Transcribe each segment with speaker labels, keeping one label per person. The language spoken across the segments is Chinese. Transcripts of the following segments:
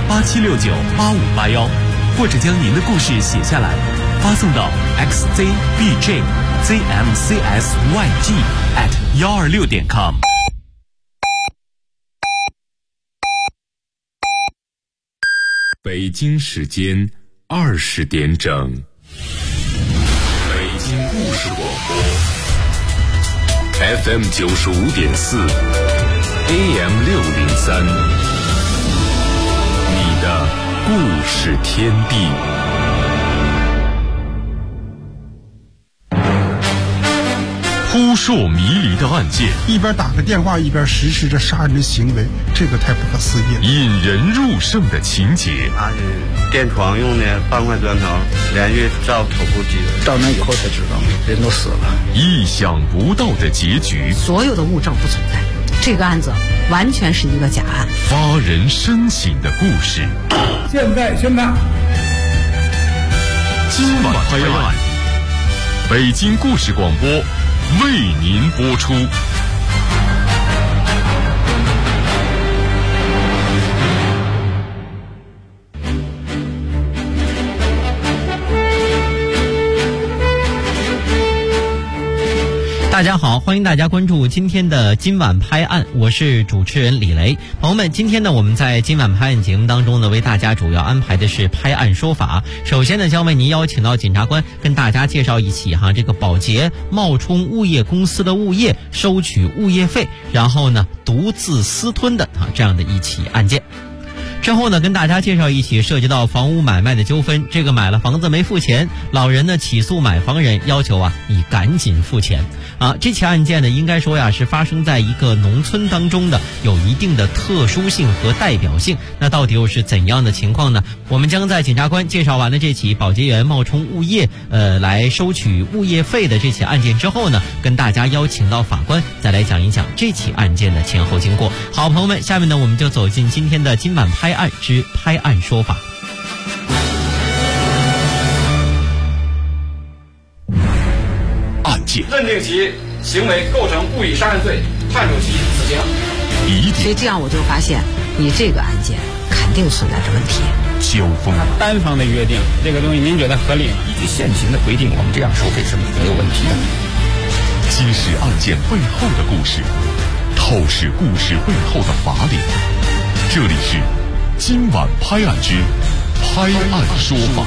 Speaker 1: 87698581，或者将您的故事写下来，发送到 xzbjzmcsyg@126.com。北京时间20点整，北京故事广播 FM 95.4 AM 603，你的故事天地。扑朔迷离的案件，
Speaker 2: 一边打着电话一边实施着杀人的行为，这个太不可思议了。
Speaker 1: 引人入胜的情节，
Speaker 3: 他是电床用的半块砖头连续照头部击的，
Speaker 4: 照那以后才知道人都死了。
Speaker 1: 意想不到的结局，
Speaker 5: 所有的物证不存在，这个案子完全是一个假案。
Speaker 1: 发人深省的故事，
Speaker 4: 现在宣判，
Speaker 1: 今晚拍案，北京故事广播为您播出。
Speaker 6: 大家好，欢迎大家关注今天的今晚拍案，我是主持人李雷。朋友们，今天呢，我们在今晚拍案节目当中呢，为大家主要安排的是拍案说法。首先呢，将为您邀请到检察官跟大家介绍一起这个保洁冒充物业公司的物业收取物业费，然后呢独自私吞的这样的一起案件。之后呢，跟大家介绍一起涉及到房屋买卖的纠纷。这个买了房子没付钱，老人呢起诉买房人，要求你赶紧付钱。这起案件呢，应该说是发生在一个农村当中的，有一定的特殊性和代表性。那到底又是怎样的情况呢？我们将在检察官介绍完了这起保洁员冒充物业来收取物业费的这起案件之后呢，跟大家邀请到法官再来讲一讲这起案件的前后经过。好，朋友们，下面呢我们就走进今天的今晚拍案之拍案说法。
Speaker 1: 案件
Speaker 7: 认定其行为构成故意杀人罪，判处其死刑。
Speaker 5: 所以这样我就发现，你这个案件肯定存在着问题。
Speaker 1: 交锋，
Speaker 4: 单方的约定这个东西，您觉得合理吗？
Speaker 8: 依据现行的规定，我们这样收费是没有问题的。
Speaker 1: 揭示案件背后的故事，透视故事背后的法理。这里是今晚拍案之拍案说法。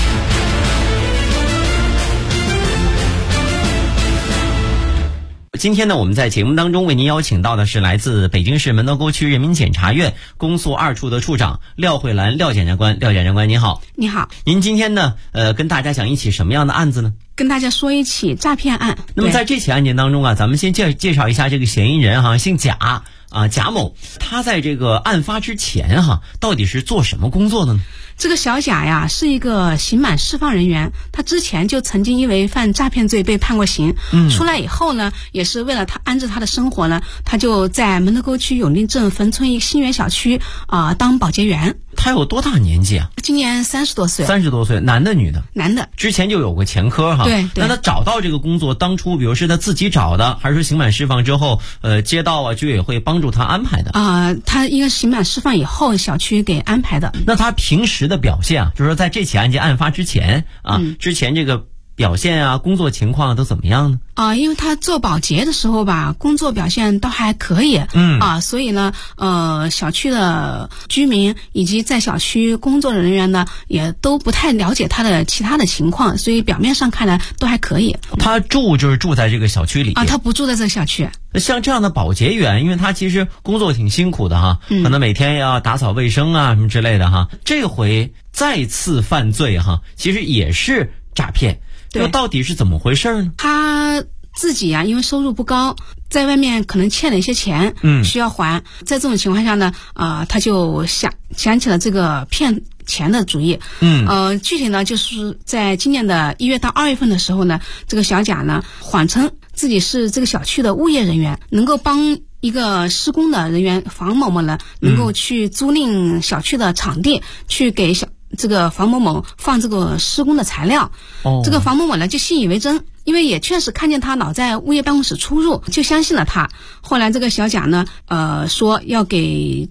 Speaker 6: 今天呢，我们在节目当中为您邀请到的是来自北京市门头沟区人民检察院公诉2处的处长廖慧兰廖检察官。廖检察官您好。
Speaker 9: 你好。
Speaker 6: 您今天呢跟大家讲一起什么样的案子呢？
Speaker 9: 跟大家说一起诈骗案。
Speaker 6: 那么在这起案件当中咱们先介绍一下这个嫌疑人姓贾贾某。他在这个案发之前到底是做什么工作的呢？
Speaker 9: 这个小贾呀是一个刑满释放人员，他之前就曾经因为犯诈骗罪被判过刑，出来以后呢，也是为了他安置他的生活呢，他就在门头沟区永定镇汾村新源小区当保洁员。
Speaker 6: 他有多大年纪啊？
Speaker 9: 今年30多岁。
Speaker 6: 30多岁，男的女的？
Speaker 9: 男的。
Speaker 6: 之前就有过前科
Speaker 9: 对。
Speaker 6: 那他找到这个工作，当初比如是他自己找的，还是刑满释放之后街道居委会帮助他安排的？
Speaker 9: 他应该是刑满释放以后小区给安排的。
Speaker 6: 那他平时的表现就是说在这起案件案发之前之前这个表现工作情况都怎么样呢？
Speaker 9: 因为他做保洁的时候工作表现都还可以，所以呢，小区的居民以及在小区工作的人员呢，也都不太了解他的其他的情况，所以表面上看来都还可以。
Speaker 6: 他就是住在这个小区里
Speaker 9: 他不住在这个小区。
Speaker 6: 像这样的保洁员，因为他其实工作挺辛苦的可能每天要打扫卫生什么之类的这回再次犯罪其实也是诈骗。那到底是怎么回事呢？
Speaker 9: 他自己因为收入不高，在外面可能欠了一些钱，需要还。在这种情况下呢，他就想起了这个骗钱的主意。具体呢，就是在今年的1月到2月份的时候呢，这个小贾呢，谎称自己是这个小区的物业人员，能够帮一个施工的人员房某某呢，能够去租赁小区的场地，去给这个房某某放这个施工的材料。这个房某某呢就信以为真，因为也确实看见他老在物业办公室出入，就相信了他。后来这个小贾呢说要给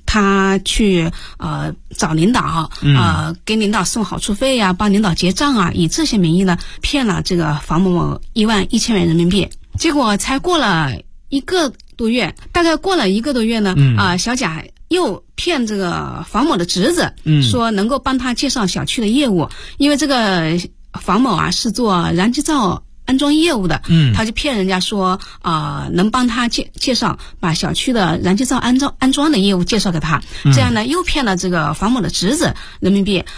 Speaker 9: 他去找领导给领导送好处费呀，帮领导结账啊，以这些名义呢骗了这个房某某11000元人民币。结果才过了1个多月，大概过了1个多月呢，小贾又骗这个房某的侄子，说能够帮他介绍小区的业务，因为这个房某啊是做燃气灶安装业务的，他就骗人家说能帮他介绍把小区的燃气灶安装的业务介绍给他，这样呢又骗了这个房某的侄子人民币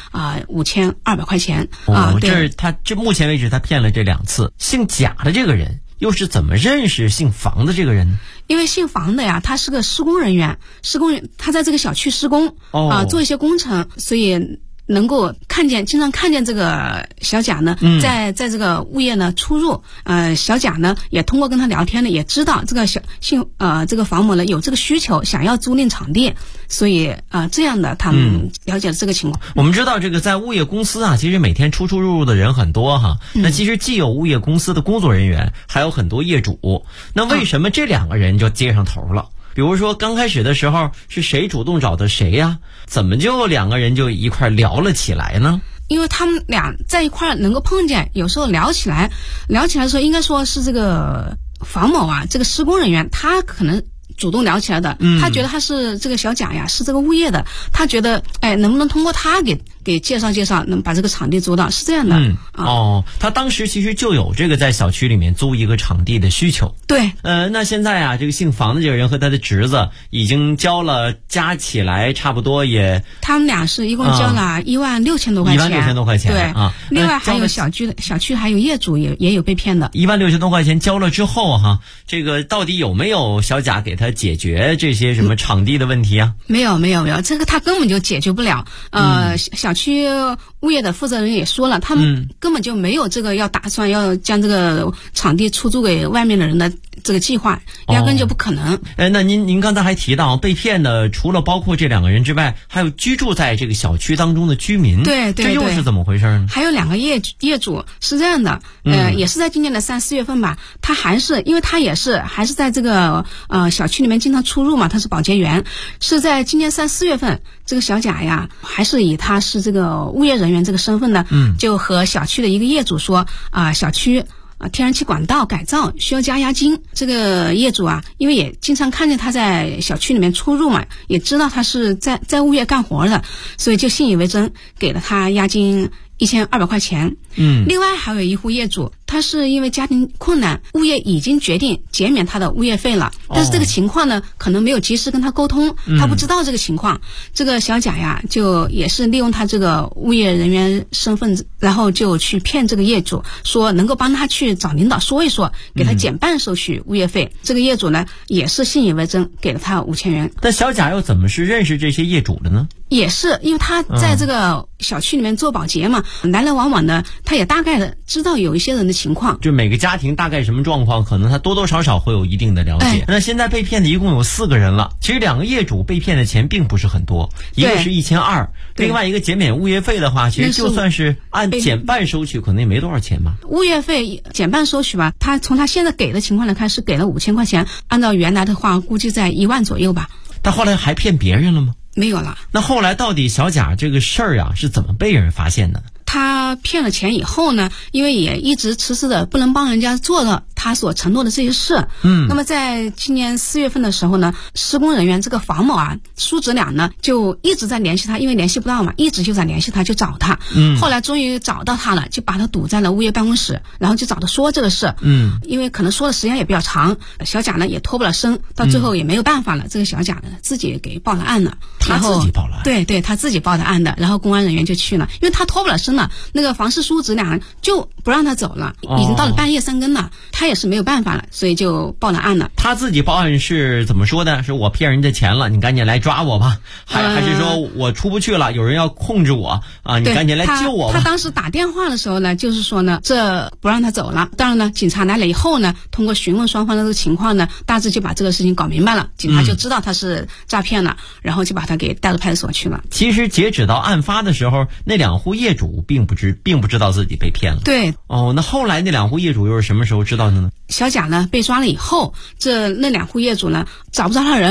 Speaker 9: 5200块钱
Speaker 6: 这是这目前为止他骗了这2次。姓贾的这个人又是怎么认识姓房的这个人呢？
Speaker 9: 因为姓房的呀，他是个施工人员，他在这个小区施工做一些工程，所以能够经常看见这个小贾呢，在这个物业呢出入，小贾呢也通过跟他聊天呢，也知道这个这个房某呢有这个需求，想要租赁场地，所以这样的他们了解了这个情况。
Speaker 6: 我们知道这个在物业公司啊，其实每天出入的人很多哈。那其实既有物业公司的工作人员，还有很多业主。那为什么这2个人就接上头了？比如说刚开始的时候是谁主动找的谁呀？怎么就2个人就一块聊了起来呢？
Speaker 9: 因为他们俩在一块能够碰见，有时候聊起来的时候，应该说是这个房某啊，这个施工人员他可能主动聊起来的，他觉得他是这个小贾呀，是这个物业的，他觉得能不能通过他给介绍，能把这个场地租到，是这样的。
Speaker 6: 他当时其实就有这个在小区里面租一个场地的需求。
Speaker 9: 对。
Speaker 6: 那现在啊，这个姓房的这个人和他的侄子已经交了，加起来差不多也，
Speaker 9: 他们俩是一共交了16000多块钱。
Speaker 6: 16000多块钱。
Speaker 9: 对啊。另外还有小区还有业主也有被骗的。
Speaker 6: 16000多块钱交了之后哈，这个到底有没有小贾给他解决这些什么场地的问题啊？
Speaker 9: 没有，这个他根本就解决不了。小区物业的负责人也说了，他们根本就没有这个打算要将这个场地出租给外面的人的这个计划，压根就不可能。
Speaker 6: 那您刚才还提到被骗的，除了包括这2个人之外，还有居住在这个小区当中的居民。
Speaker 9: 对，
Speaker 6: 这又是怎么回事呢？
Speaker 9: 还有2个业主是这样的，也是在今年的3、4月份吧，他还是在这个小区里面经常出入嘛，他是保洁员，是在今年3、4月份，这个小贾呀，还是以他是这个物业人员这个身份呢，就和小区的一个业主说小区天然气管道改造需要加押金。这个业主啊，因为也经常看见他在小区里面出入嘛，也知道他是在物业干活的，所以就信以为真，给了他押金1200块钱。另外还有一户业主，他是因为家庭困难，物业已经决定减免他的物业费了，但是这个情况呢，可能没有及时跟他沟通，他不知道这个情况。这个小贾呀，就也是利用他这个物业人员身份，然后就去骗这个业主，说能够帮他去找领导说一说，给他减半收取物业费。这个业主呢，也是信以为真，给了他5000元。
Speaker 6: 那小贾又怎么是认识这些业主的呢？
Speaker 9: 也是因为他在这个小区里面做保洁嘛，来来往往的，他也大概的知道有一些人的情况，
Speaker 6: 就每个家庭大概什么状况，可能他多多少少会有一定的了解。那现在被骗的一共有4个人了，其实2个业主被骗的钱并不是很多，一个是1200，另外一个减免物业费的话，其实就算是按减半收取，可能也没多少钱吧。
Speaker 9: 物业费减半收取吧，从他现在给的情况来看，是给了5000块钱，按照原来的话，估计在1万左右吧。
Speaker 6: 他后来还骗别人了吗？
Speaker 9: 没有了。
Speaker 6: 那后来到底小贾这个事儿啊，是怎么被人发现的？
Speaker 9: 他骗了钱以后呢，因为也一直迟迟的不能帮人家做到他所承诺的这些事。那么在今年4月份的时候呢，施工人员这个房某啊，叔侄俩呢就一直在联系他，因为联系不到嘛，一直就在联系他，就找他。后来终于找到他了，就把他堵在了物业办公室，然后就找他说这个事。因为可能说的时间也比较长，小贾呢也脱不了身，到最后也没有办法了，这个小贾呢自己给报了案了。
Speaker 6: 他自己报了案？
Speaker 9: 对，他自己报的案的，然后公安人员就去了，因为他脱不了身了，那个房氏叔侄俩就不让他走了，已经到了半夜3更了，他也是没有办法了，所以就报了案了。
Speaker 6: 他自己报案是怎么说的？是我骗人家钱了，你赶紧来抓我吧，还是说我出不去了，有人要控制我啊，你赶紧来救我吧。
Speaker 9: 他当时打电话的时候呢，就是说呢，这不让他走了。当然呢，警察来了以后呢，通过询问双方的这个情况呢，大致就把这个事情搞明白了，警察就知道他是诈骗了，然后就把他给带到派出所去了。
Speaker 6: 其实截止到案发的时候，那2户业主并不知道自己被骗了。
Speaker 9: 对。
Speaker 6: 那后来那2户业主又是什么时候知道的呢？
Speaker 9: 小贾呢被抓了以后，那2户业主呢找不着他人，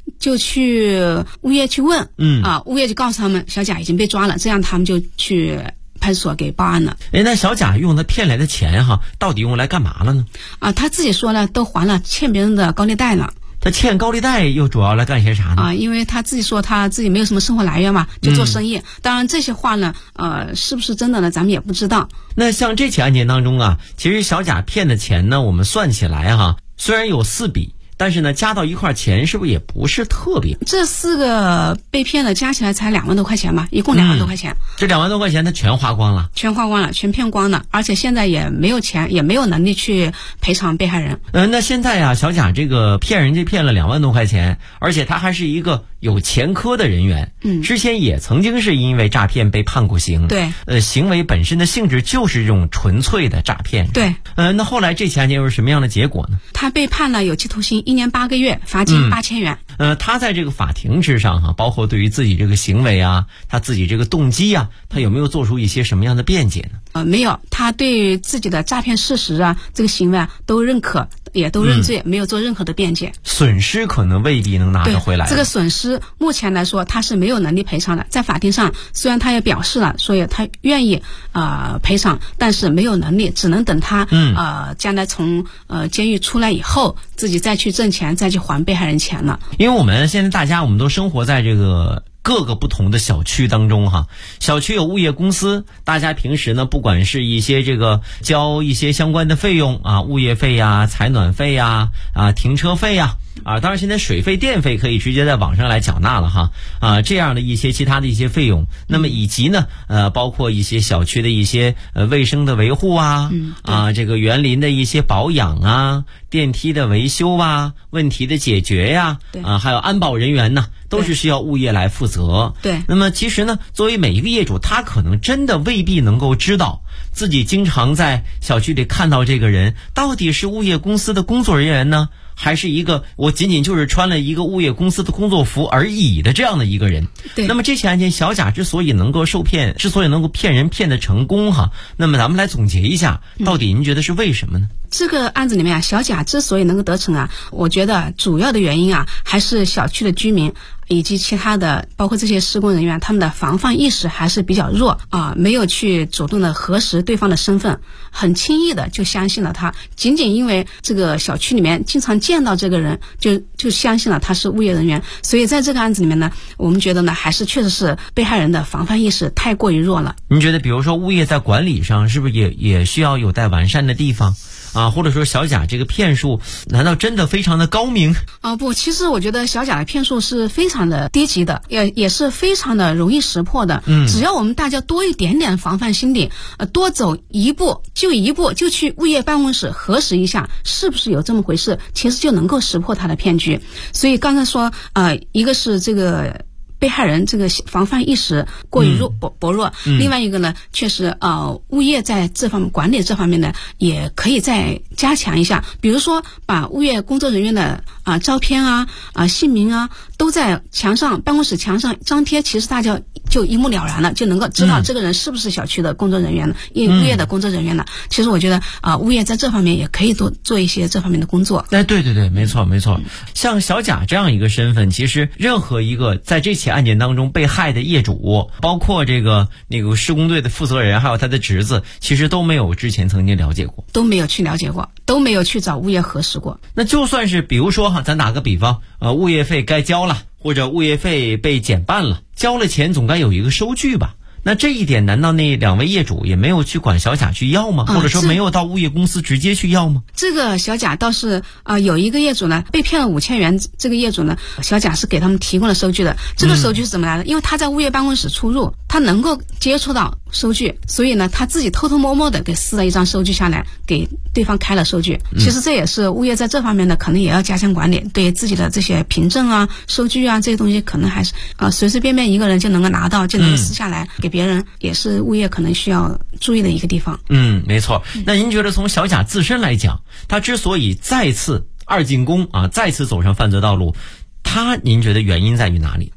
Speaker 9: 就去物业去问，物业就告诉他们小贾已经被抓了，这样他们就去派出所给报案了。
Speaker 6: 那小贾用他骗来的钱到底用来干嘛了呢？
Speaker 9: 他自己说了，都还了欠别人的高利贷了。
Speaker 6: 他欠高利贷又主要来干些啥呢？
Speaker 9: 因为他自己说他自己没有什么生活来源嘛，就做生意。当然这些话呢，是不是真的呢？咱们也不知道。
Speaker 6: 那像这起案件当中其实小贾骗的钱呢，我们算起来虽然有4笔。但是呢，加到一块钱是不是也不是特别？
Speaker 9: 这4个被骗的加起来才2万多块钱吧，一共2万多块钱。
Speaker 6: 这2万多块钱他全花光了，
Speaker 9: 全骗光了，而且现在也没有钱，也没有能力去赔偿被害人。
Speaker 6: 那现在小贾这个骗人家骗了2万多块钱，而且他还是一个有前科的人员，之前也曾经是因为诈骗被判过刑。
Speaker 9: 对，
Speaker 6: 行为本身的性质就是这种纯粹的诈骗。
Speaker 9: 对，
Speaker 6: 那后来这起案件又是什么样的结果呢？
Speaker 9: 他被判了有期徒刑1年8个月，罚金8000元。
Speaker 6: 他在这个法庭之上包括对于自己这个行为他自己这个动机他有没有做出一些什么样的辩解呢？
Speaker 9: 没有，他对自己的诈骗事实这个行为都认可，也都认罪，没有做任何的辩解。
Speaker 6: 损失可能未必能拿得回来。
Speaker 9: 这个损失目前来说他是没有能力赔偿的。在法庭上虽然他也表示了，所以他愿意赔偿，但是没有能力，只能等他将来从监狱出来以后，自己再去挣钱，再去还被害人钱了。
Speaker 6: 因为我们现在大家我们都生活在这个各个不同的小区当中小区有物业公司，大家平时呢不管是一些这个交一些相关的费用物业费采暖费停车费当然现在水费电费可以直接在网上来缴纳了这样的一些其他的一些费用。那么以及呢包括一些小区的一些卫生的维护这个园林的一些保养电梯的维修问题的解决还有安保人员呢都是需要物业来负责。
Speaker 9: 对，
Speaker 6: 那么其实呢，作为每一个业主，他可能真的未必能够知道自己经常在小区里看到这个人到底是物业公司的工作人员呢，还是一个我仅仅就是穿了一个物业公司的工作服而已的这样的一个人。
Speaker 9: 对，
Speaker 6: 那么这起案件小贾之所以能够骗人骗得成功那么咱们来总结一下，到底您觉得是为什么呢？
Speaker 9: 这个案子里面小贾之所以能够得逞我觉得主要的原因还是小区的居民以及其他的包括这些施工人员，他们的防范意识还是比较弱没有去主动的核实对方的身份，很轻易的就相信了他，仅仅因为这个小区里面经常见到这个人就相信了他是物业人员。所以在这个案子里面呢，我们觉得呢还是确实是被害人的防范意识太过于弱了。
Speaker 6: 您觉得比如说物业在管理上是不是也需要有待完善的地方或者说小贾这个骗术难道真的非常的高明
Speaker 9: 不，其实我觉得小贾的骗术是非常的低级的，也是非常的容易识破的。只要我们大家多一点点防范心理，多走一步就去物业办公室核实一下是不是有这么回事，其实就能够识破他的骗局。所以刚才说一个是这个被害人这个防范意识过于薄弱，另外一个呢，确实物业在这方面管理这方面呢，也可以再加强一下，比如说把物业工作人员的照片姓名都在墙上办公室墙上张贴，其实大家就一目了然了，就能够知道这个人是不是小区的工作人员了，物业的工作人员了。其实我觉得物业在这方面也可以多做一些这方面的工作。
Speaker 6: 对，没错。像小贾这样一个身份，其实任何一个在这起案件当中被害的业主，包括那个施工队的负责人，还有他的侄子，其实都没有之前曾经了解过，
Speaker 9: 都没有去了解过，都没有去找物业核实过。
Speaker 6: 那就算是比如说咱打个比方，物业费该交了，或者物业费被减半了，交了钱总该有一个收据吧？那这一点难道那2位业主也没有去管小贾去要吗？或者说没有到物业公司直接去要吗？
Speaker 9: 这个小贾倒是有一个业主呢被骗了5000元，这个业主呢小贾是给他们提供了收据的。这个收据是怎么来的？因为他在物业办公室出入，他能够接触到收据，所以呢他自己偷偷摸摸的给撕了一张收据下来，给对方开了收据。其实这也是物业在这方面呢可能也要加强管理，对自己的这些凭证收据这些东西可能还是随随便便一个人就能够拿到，就能够撕下来给别人，也是物业可能需要注意的一个地方。
Speaker 6: 没错。那您觉得从小贾自身来讲，他之所以再次二进宫再次走上犯罪道路，您觉得原因在于哪里？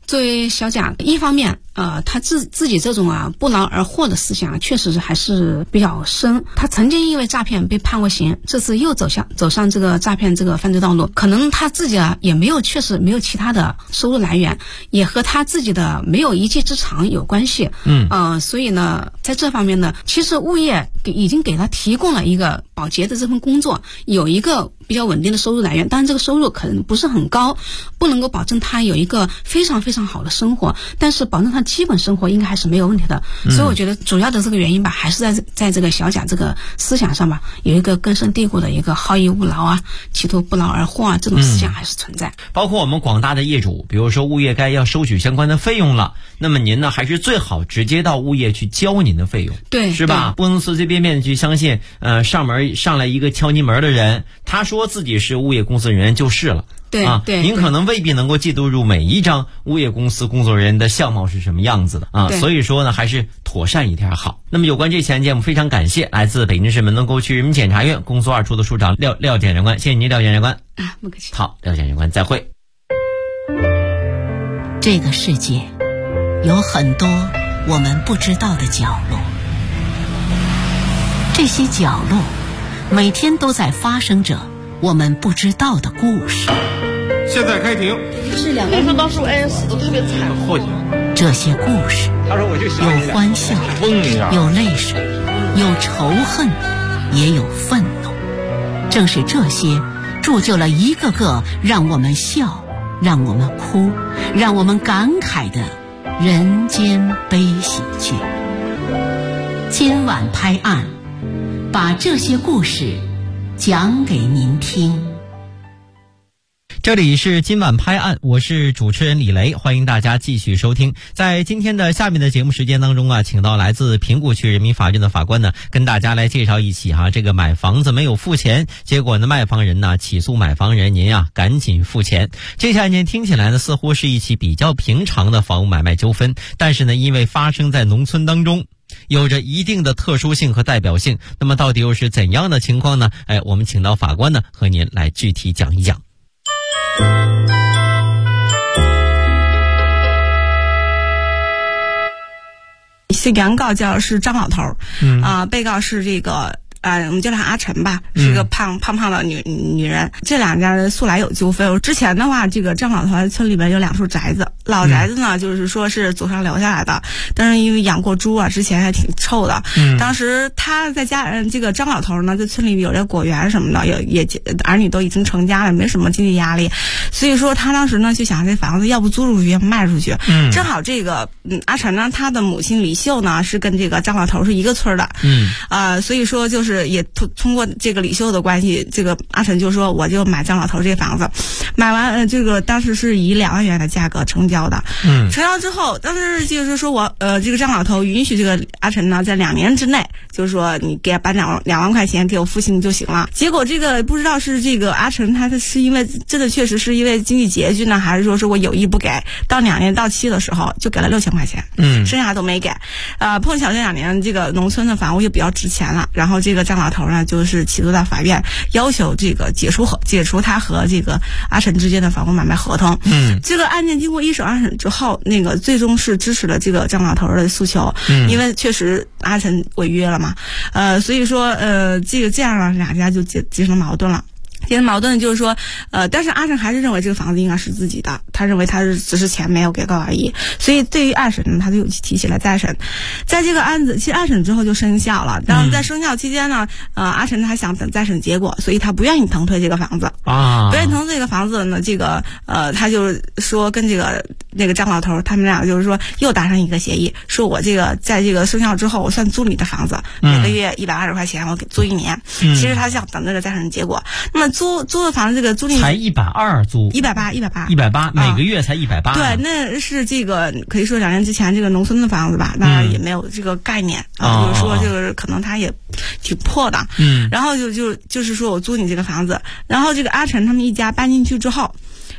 Speaker 9: 作为小贾，一方面他自己这种不劳而获的思想确实还是比较深。他曾经因为诈骗被判过刑，这次又走上这个诈骗这个犯罪道路，可能他自己也确实没有其他的收入来源，也和他自己的没有一技之长有关系。所以呢，在这方面呢，其实物业已经给他提供了一个保洁的这份工作，有一个比较稳定的收入来源，但是这个收入可能不是很高，不能够保证他有一个非常非常好的生活，但是保证他基本生活应该还是没有问题的。所以我觉得主要的这个原因吧，还是在这个小贾这个思想上吧，有一个根深蒂固的一个好逸恶劳企图不劳而获这种思想还是存在。
Speaker 6: 包括我们广大的业主，比如说物业该要收取相关的费用了，那么您呢还是最好直接到物业去交您的费用，
Speaker 9: 对，
Speaker 6: 是吧？不能随随便便的去相信上来一个敲您门的人，他说自己是物业公司人员就是了。
Speaker 9: 对，
Speaker 6: 您可能未必能够记录入每一张物业公司工作人员的相貌是什么样子的所以说呢，还是妥善一点好。那么有关这期案件，我们非常感谢来自北京市门头沟区人民检察院公诉2处的处长廖检察官，谢谢您，廖检察官。
Speaker 9: 不客气。
Speaker 6: 好，廖检察官，再会。
Speaker 10: 这个世界有很多我们不知道的角落，这些角落每天都在发生着我们不知道的故事。
Speaker 11: 现在开庭。
Speaker 12: 是2个人当时死得特别惨。
Speaker 10: 这些故事有欢笑，有泪水，有仇恨，也有愤怒。正是这些铸就了一个个让我们笑，让我们哭，让我们感慨的人间悲喜剧。今晚拍案，把这些故事讲给您听。
Speaker 6: 这里是今晚拍案，我是主持人李雷，欢迎大家继续收听。在今天的下面的节目时间当中请到来自平谷区人民法院的法官呢，跟大家来介绍一起这个买房子没有付钱，结果呢卖房人呢起诉买房人，您赶紧付钱。这起案件听起来呢似乎是一起比较平常的房屋买卖纠纷，但是呢因为发生在农村当中，有着一定的特殊性和代表性。那么到底又是怎样的情况呢？我们请到法官呢和您来具体讲一讲。
Speaker 12: 原告叫是张老头，被告是这个我们叫她阿晨吧，是个胖的女人。这两家人素来有纠纷。之前的话，这个张老头在村里边有2处宅子，老宅子呢就是说是祖上留下来的，但是因为养过猪之前还挺臭的。当时他在家这个张老头呢，在村里有这果园什么的，也儿女都已经成家了，没什么经济压力，所以说他当时呢就想这房子要不租出去，要不卖出去。正好这个阿晨呢，他的母亲李秀呢是跟这个张老头是一个村的，所以说就是也通过这个李秀的关系，这个阿晨就说我就买张老头这房子，买完这个当时是以2万元的价格成交的。成交之后，当时就是说我这个张老头允许这个阿晨呢在2年之内，就是说你给把2万块钱给我付清就行了。结果这个不知道是这个阿晨他是因为真的确实是因为经济拮据呢，还是说是我有意不给，到2年到期的时候就给了6000块钱，剩下都没给。碰巧这2年这个农村的房屋就比较值钱了，然后这个张老头呢就是起诉到法院，要求这个解除他和这个阿晨之间的房屋买卖合同。这个案件经过1审2审之后，那个最终是支持了这个张老头的诉求，因为确实阿晨违约了嘛，所以说这样呢2家就结成矛盾了。矛盾就是说，但是阿晨还是认为这个房子应该是自己的，他认为他只是钱没有给够而已，所以对于2审呢，他就提起了再审。在这个案子，其实2审之后就生效了，但是在生效期间呢，阿晨他想等再审结果，所以他不愿意腾退这个房子不愿意腾退这个房子呢，这个他就说跟那个张老头他们俩就是说又达成一个协议，说我这个在这个生效之后，我算租你的房子，每个月120块钱，我给租1年。其实他想等这个再审结果。那么租的房子这个租赁才
Speaker 6: 120租180，每个月才180。
Speaker 12: 对，那是这个可以说2年之前这个农村的房子吧，当然也没有这个概念就是说这个可能他也挺破的。然后就是说我租你这个房子，然后这个阿晨他们一家搬进去之后，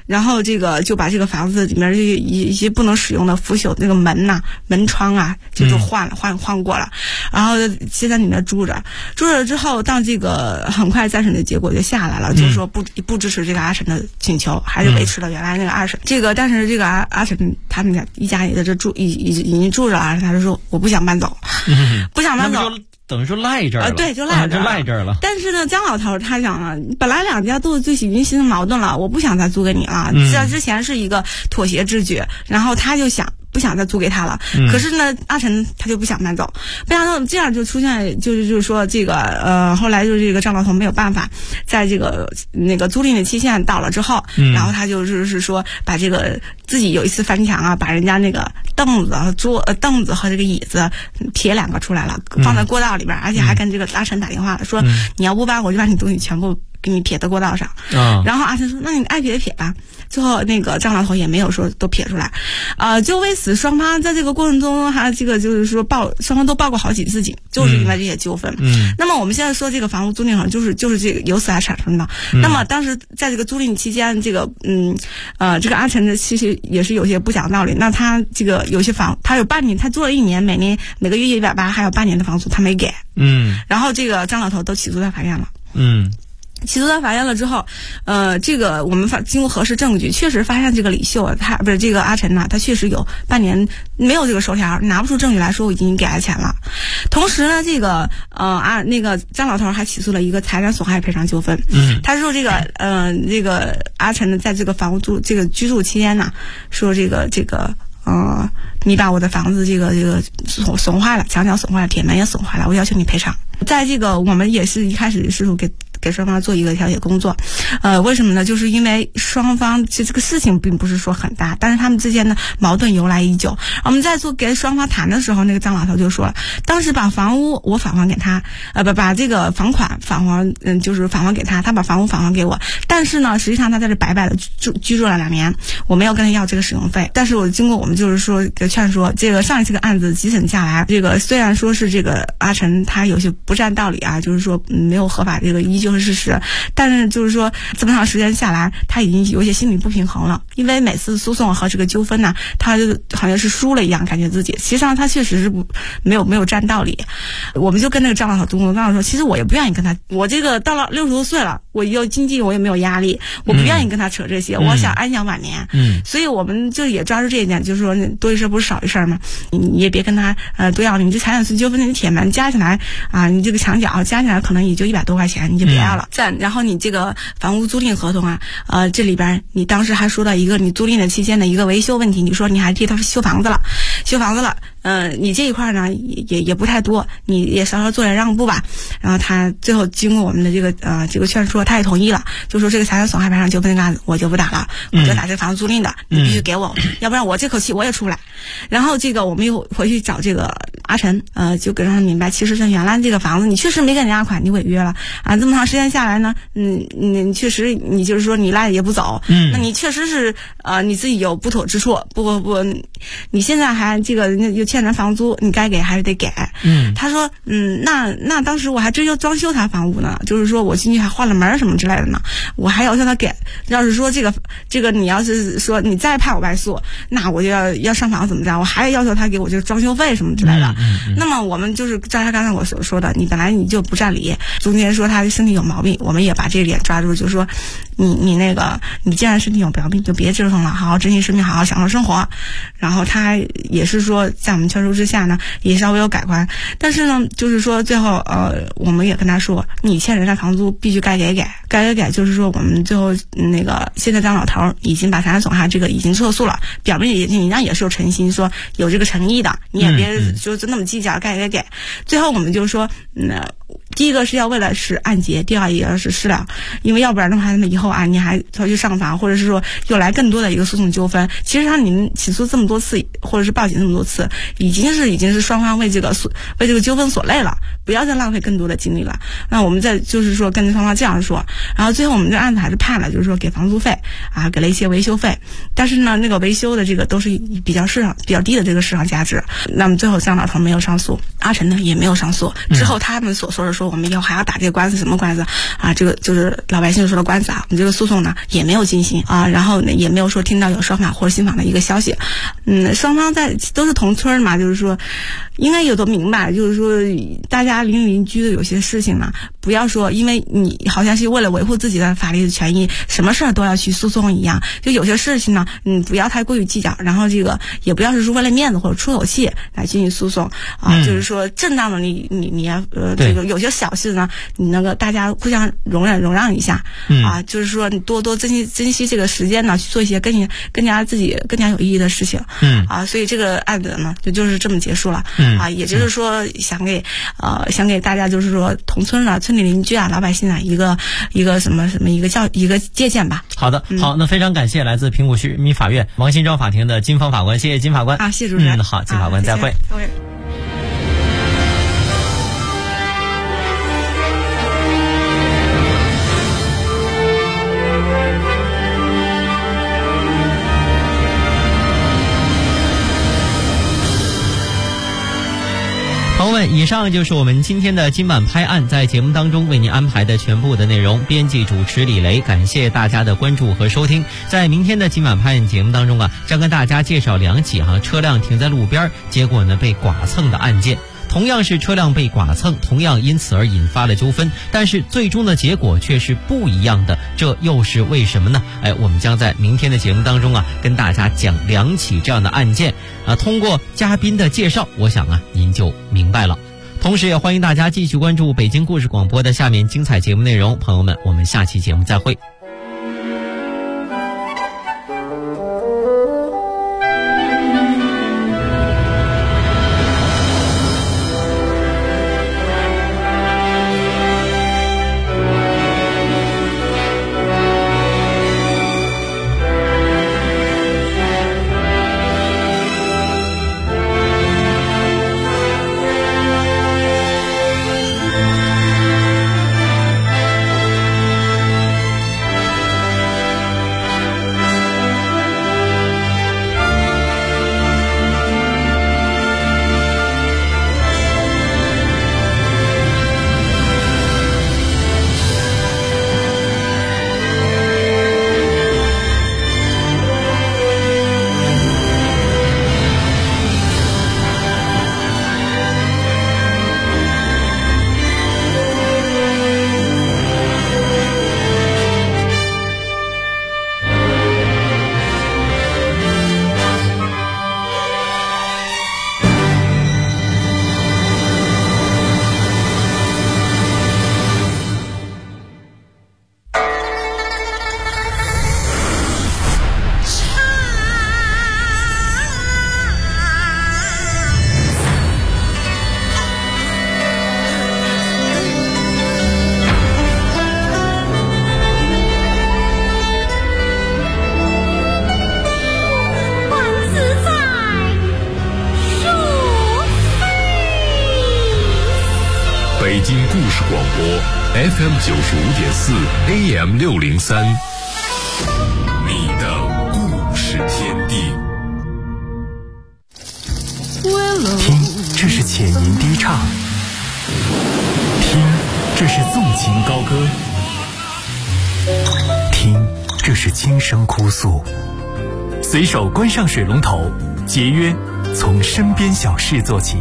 Speaker 12: 然后这个就把这个房子里面一些不能使用的腐朽那个门呐、门窗啊，就换过了。然后现在里面住着之后，到这个很快再审的结果就下来了，就是说不支持这个阿晨的请求，还是维持了原来那个二审。但是这个阿晨他们家一家也在这住，已经住着了，他就说我不想搬走，不想搬走。
Speaker 6: 等于说赖这儿了，
Speaker 12: 对，就赖
Speaker 6: 这儿了。
Speaker 12: 但是呢，江老头他想了，本来两家都已经形成矛盾了，我不想再租给你了。这之前是一个妥协之举，然后他就不想再租给他了。可是呢，阿晨他就不想搬走，这样就出现就是说这个后来就是这个张老头没有办法，在这个那个租赁的期限到了之后，然后他就是说把这个自己有一次翻墙啊，把人家那个凳子和这个椅子撇2个出来了，放在过道里边，而且还跟这个阿晨打电话了，说你要不搬，我就把你东西全部给你撇到过道上。然后阿晨说那你爱撇撇吧。最后那个张老头也没有说都撇出来，就为此双方在这个过程中还这个就是说双方都报过好几次警，就是因为这些纠纷。那么我们现在说这个房屋租赁好像就是这个由此来产生的。那么当时在这个租赁期间，这个这个阿晨的其实也是有些不讲道理。那他这个有些他有半年，他租了1年，每个月180，还有半年的房租他没给。然后这个张老头都起诉在法院了。起诉在法院了之后，这个我们经过核实证据，确实发现这个李秀他不是这个阿晨呐，他确实有半年没有这个收条，拿不出证据来说我已经给他钱了。同时呢，这个那个张老头还起诉了一个财产损害赔偿纠纷。他说这个阿晨呢，在这个房屋这个居住期间呢，说这个你把我的房子这个损坏了，墙角损坏了，铁门也损坏了，我要求你赔偿。在这个我们也是一开始是给双方做一个调解工作，为什么呢？就是因为双方其实这个事情并不是说很大，但是他们之间的矛盾由来已久。我们在给双方谈的时候，那个张老头就说了，当时把房屋我返还给他，把这个房款返还，就是返还给他，他把房屋返还给我，但是呢，实际上他在这白白的居住了2年，我没有跟他要这个使用费。但是我经过我们就是说给劝说，这个上一次的案子集审下来，这个虽然说是这个阿晨他有些不占道理啊，就是说没有合法这个依据和事实，但是就是说这么长时间下来，他已经有些心理不平衡了，因为每次诉讼和这个纠纷呢，他就好像是输了一样，感觉自己实际上他确实是没有占道理。我们就跟那个张老头跟我说，其实我也不愿意跟他，我这个到了60多岁了，我有经济我也没有压力，我不愿意跟他扯这些，我想安享晚年。所以我们就也抓住这一点，就是说多一事不是少一事嘛，你也别跟他多要，你这财产税纠纷你铁门加起来啊，你这个墙角加起来可能也就100多块钱，你就别要了。然后你这个房屋租赁合同啊，这里边你当时还说到一个你租赁的期间的一个维修问题，你说你还替他修房子了，你这一块呢也不太多，你也稍稍做点让步吧。然后他最后经过我们的这个劝说，他也同意了，就说这个财产损害赔偿纠纷案我就不打了，我就打这个房子租赁的，你必须给我，要不然我这口气我也出不来。然后这个我们又回去找这个阿晨，就给让他明白，其实是原来这个房子你确实没给人家款，你违约了啊，这么长时间下来呢，你确实你就是说你赖也不走，那你确实是你自己有不妥之处，不，你现在还这个又欠着房租，你该给还是得给。他说那当时我还真要装修他房屋呢，就是说我进去还换了门什么之类的呢，我还要求他给。要是说这个你要是说你再判我败诉，那我就要上访怎么着，我还要求他给我这个装修费什么之类的。那么我们就是照他刚才我所说的，你本来你就不占理，中间说他身体有毛病，我们也把这点抓住，就是说你既然身体有毛病就别折腾了，好好珍惜生命，好好享受生活。然后他也是说在我们劝说之下呢，也稍微有改观，但是呢就是说最后我们也跟他说，你欠人家房租必须该给，就是说我们最后现在张老头已经把财产损害这个已经撤诉了，表面人家也是有诚心，说有这个诚意的，你也别就那么计较，该给。最后我们就说第一个是要为了是按揭，第二也要是私了，因为要不然的话以后啊你还去上访，或者是说又来更多的一个诉讼纠纷。其实你们起诉这么多次，或者是报警这么多次，已经是双方为这个纠纷所累了，不要再浪费更多的精力了。那我们再就是说跟双方这样说，然后最后我们这案子还是判了，就是说给房租费啊，给了一些维修费，但是呢那个维修的这个都是比较低的这个市场价值。那么最后张老头没有上诉，阿晨呢也没有上诉，之后他们所说是说我们以后还要打这个官司，什么官司啊？这个就是老百姓说的官司啊。我们这个诉讼呢也没有进行啊，然后呢也没有说听到有双反或者新反的一个消息。双方都是同村嘛，就是说应该有的明白，就是说大家邻居的有些事情呢，不要说因为你好像是为了维护自己的法律的权益，什么事儿都要去诉讼一样。就有些事情呢，不要太过于计较，然后这个也不要是说为了面子或者出口气来进行诉讼啊。就是说正当的你要这个有些小事呢，你那个大家互相容让一下啊。就是说你多珍惜这个时间呢，去做一些更加自己更加有意义的事情啊。所以这个案子呢就是这么结束了啊。也就是说想给大家就是说同村了村里邻居啊老百姓啊一个什么一个借鉴吧。
Speaker 6: 好的，好，那非常感谢来自平谷区人民法院王新庄法庭的金峰法官，谢谢金法官
Speaker 12: 啊，谢谢主持人。
Speaker 6: 好，金法官再会。朋友们，以上就是我们今天的今晚拍案在节目当中为您安排的全部的内容。编辑主持李雷，感谢大家的关注和收听。在明天的今晚拍案节目当中将跟大家介绍2起车辆停在路边，结果呢被剐蹭的案件。同样是车辆被剐蹭，同样因此而引发了纠纷，但是最终的结果却是不一样的，这又是为什么呢？我们将在明天的节目当中跟大家讲2起这样的案件通过嘉宾的介绍，我想您就明白了。同时也欢迎大家继续关注北京故事广播的下面精彩节目内容。朋友们，我们下期节目再会。
Speaker 1: 北京故事广播 FM95.4 AM603，你的故事天地。
Speaker 13: 听，这是浅吟低唱；听，这是纵情高歌；听，这是轻声哭诉。随手关上水龙头，节约，从身边小事做起。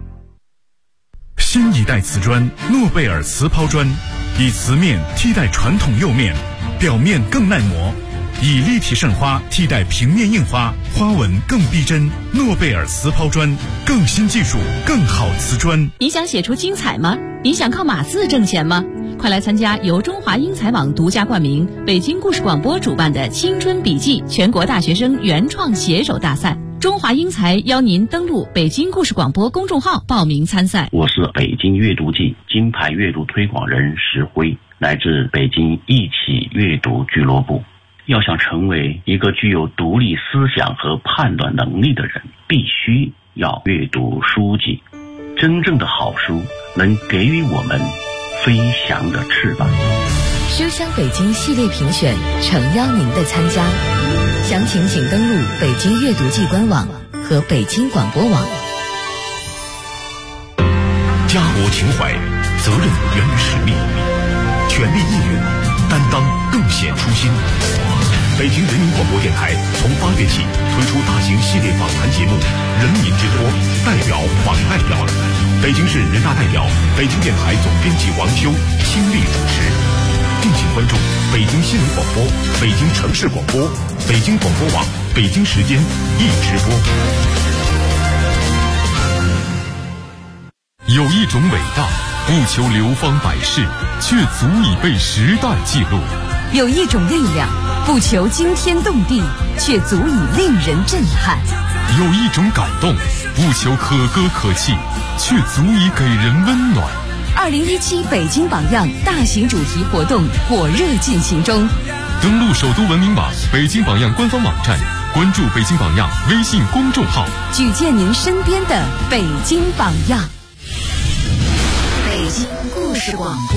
Speaker 14: 新一代瓷砖诺贝尔瓷抛砖，以瓷面替代传统釉面，表面更耐磨，以立体渗花替代平面印花，花纹更逼真。诺贝尔瓷抛砖，更新技术，更好瓷砖。
Speaker 15: 你想写出精彩吗？你想靠码字挣钱吗？快来参加由中华英才网独家冠名、北京故事广播主办的青春笔记全国大学生原创写手大赛。中华英才邀您登录北京故事广播公众号报名参赛。
Speaker 16: 我是北京阅读季金牌阅读推广人石辉，来自北京一起阅读俱乐部。要想成为一个具有独立思想和判断能力的人，必须要阅读书籍。真正的好书能给予我们飞翔的翅膀。
Speaker 17: 书香北京系列评选诚邀您的参加，详情请登录北京阅读季官网和北京广播网。
Speaker 1: 家国情怀， 责任源于使命，全力以赴，担当更显初心。北京人民广播电台从8月起推出大型系列访谈节目《人民之托》，代表访代表。北京市人大代表、北京电台总编辑王修倾力主持。敬请关注北京新闻广播、北京城市广播、北京广播网、北京时间一直播。有一种伟大，不求流芳百世，却足以被时代记录；
Speaker 18: 有一种力量，不求惊天动地，却足以令人震撼；
Speaker 1: 有一种感动，不求可歌可泣，却足以给人温暖。
Speaker 18: 2017北京榜样大型主题活动火热进行中，
Speaker 1: 登录首都文明网、北京榜样官方网站，关注北京榜样微信公众号，
Speaker 18: 举荐您身边的北京榜样。
Speaker 17: 北京故事广播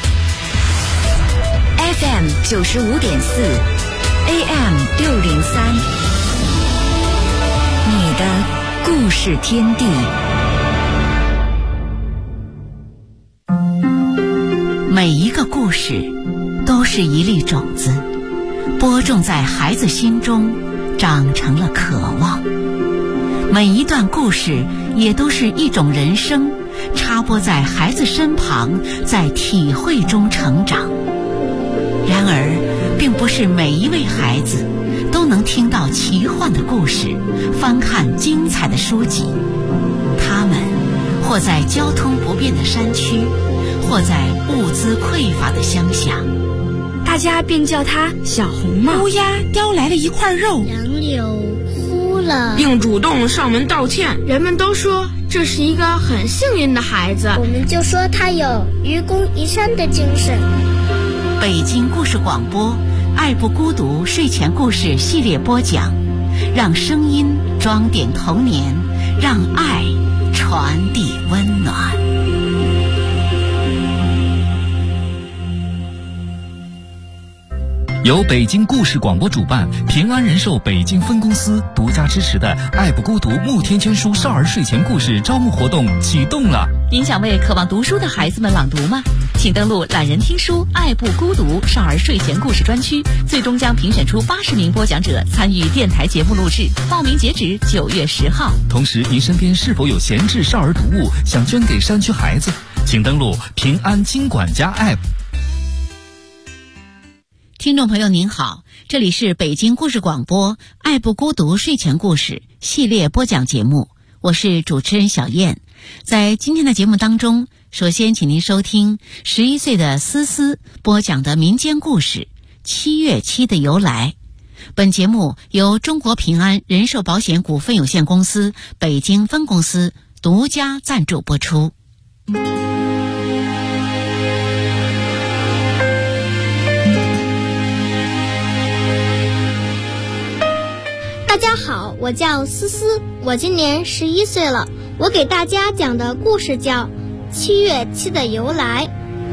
Speaker 17: FM 95.4 AM 603，你的故事天地。
Speaker 10: 每一个故事都是一粒种子，播种在孩子心中，长成了渴望。每一段故事也都是一种人生，插播在孩子身旁，在体会中成长。然而，并不是每一位孩子都能听到奇幻的故事，翻看精彩的书籍。他们或在交通不便的山区，或在物资匮乏的乡下，
Speaker 19: 大家便叫他小红帽。
Speaker 12: 乌鸦叼来了一块肉，
Speaker 20: 杨柳哭了，
Speaker 19: 并主动上门道歉。人们都说这是一个很幸运的孩子，
Speaker 20: 我们就说他有愚公移山的精神。
Speaker 10: 北京故事广播爱不孤独睡前故事系列播讲，让声音装点童年，让爱传递温暖。
Speaker 13: 由北京故事广播主办，平安人寿北京分公司独家支持的爱不孤独慕天圈书少儿睡前故事招募活动启动了。
Speaker 15: 您想为渴望读书的孩子们朗读吗？请登录懒人听书爱不孤独少儿睡前故事专区，最终将评选出80名播讲者参与电台节目录制，报名截止9月10号。
Speaker 13: 同时，您身边是否有闲置少儿读物想捐给山区孩子？请登录平安金管家 App。
Speaker 10: 听众朋友您好，这里是北京故事广播爱不孤独睡前故事系列播讲节目，我是主持人小燕。在今天的节目当中，首先请您收听11岁的思思播讲的民间故事7月7的由来。本节目由中国平安人寿保险股份有限公司北京分公司独家赞助播出。
Speaker 20: 大家好，我叫思思，我今年11岁了。我给大家讲的故事叫7月7的由来。